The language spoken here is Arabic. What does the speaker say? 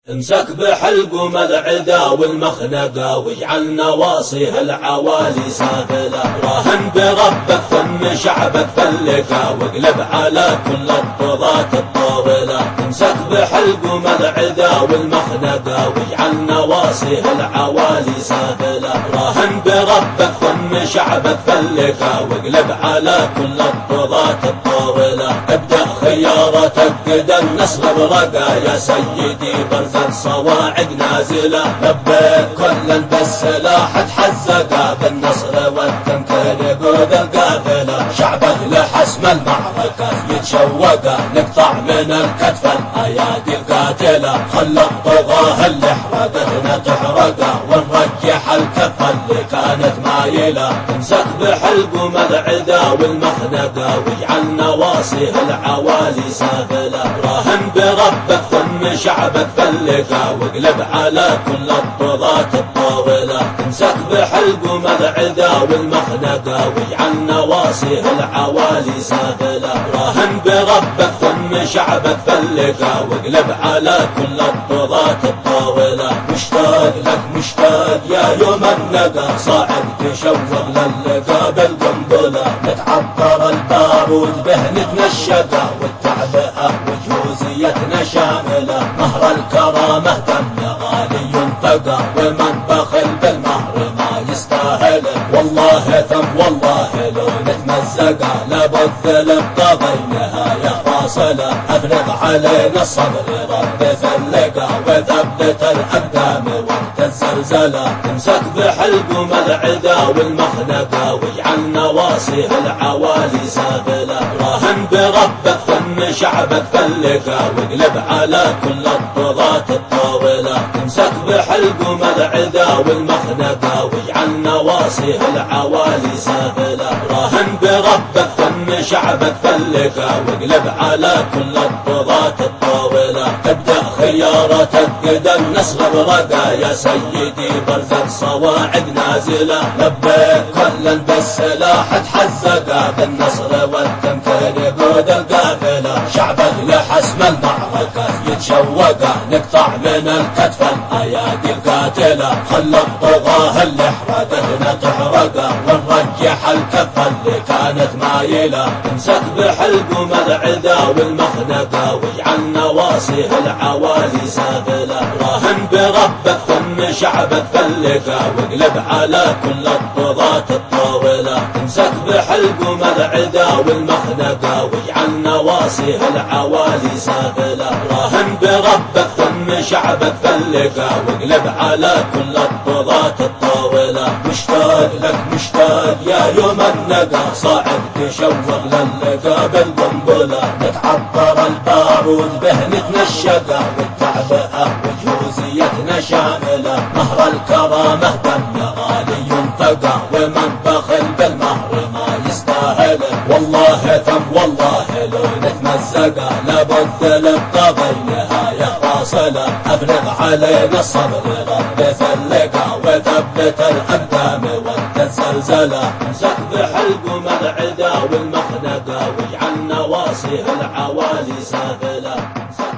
امسك بحلقوم العدا والمخنقة واجعل نواصيه العوالي سافلة. راهن بربك ثم شعبك فلقة واقلب على كل الطغاة الطاولة. امسك بحلقوم العدا والمخنقة واجعل نواصيه العوالي سافلة. راهن بربك ثم شعبك فلقة واقلب على كل الطغاة الطاولة. ابدأ خيارتك قد النصر برقا يا سيدي برزق صواعق نازلة. لبيك كل بالسلاح تحزقا بالنصر والتمكين قود القافلة. شعبك لحسم المعركة يتشوقا نقطع من الكتف الايادي القاتلة. خلى الطغاة اللي حرقتنا تحرقا ونرجح الكفة اللي كانت مايلة. امسك بحلقوم العدا والمخنقة واجعل نواصيه العوالي سافلة. راهن بربك ثم شعبك فلقة واقلب على كل الطغاة الطاولة. امسك بحلقوم العدا والمخنقة واجعل نواصيه العوالي سافلة. راهن بربك ثم شعبك فلقة واقلب على كل الطغاة الطاولة. مشتاق لك مشتاق يا يوم النقا صاعد تشوق للقا بالقنبلة. نتعبر البارود به نتنشقا والتعبئة وجوزيتنا شاملة. مهر الكرامة دم غالي ينفقا ومن بخل بالمهر ما يستاهله. والله ثم والله لو نتمزقا لابد للطغى نهاية فاصلة. افرغ علينا الصبر رب ثلقا وثبت الاقدام وقت الزلزلة. امسك بحلقوم العدا والمخنقة واجعل نواصيه العوالي سافلة. راهن بربك ثم شعبك فلقا واقلب على كل الطغاة الطاولة. امسك بحلقوم العدا والمخنقة واجعل نواصيه العوالي سافلة. راهن بربك ثم شعبك فلقا واقلب على كل الطغاة الطاولة. ابدأ خيارتك قد النصر برقا يا سيدي برزق صواعق نازلة. لبيك كل بالسلاح تحزقا بالنصر والتمكين قود القافلة. شعبك لحسم المعركة يتشوقا نقطع من الكتف الايادي القاتلة. خلى الطغاة اللي حرقتنا تحرقا ونرجح الكفة اللي كانت مايلة. امسك بحلقوم العدا والمخنقة واجعل نواصيه العوالي سافلة. راهن بربك ثم شعبك فلقا واقلب على كل الطغاة الطاولة. امسك بحلقوم العدا والمخنقة واجعل نواصيه العوالي سافلة. راهن بربك ثم شعبك فلقا واقلب على كل الطغاة الطاولة. مشتاق لك مشتاق يا يوم النقا صاعد تشوق للقا بالقنبلة. نتعبر البارود به نتنشقا والتعبئة وجوزيتنا شاملة. مهر الكرامة دم غالي ينفقا ومن بخل بالمهر ما يستاهله. والله ثم والله لو نتمزقا لابد للطغى نهاية فاصلة. افرغ علينا الصبر رب ثلقا وثبت الاقدام وقت الزلزلة. امسك بحلقوم العدا والمخنقة واجعل نواصيه العوالي سافلة.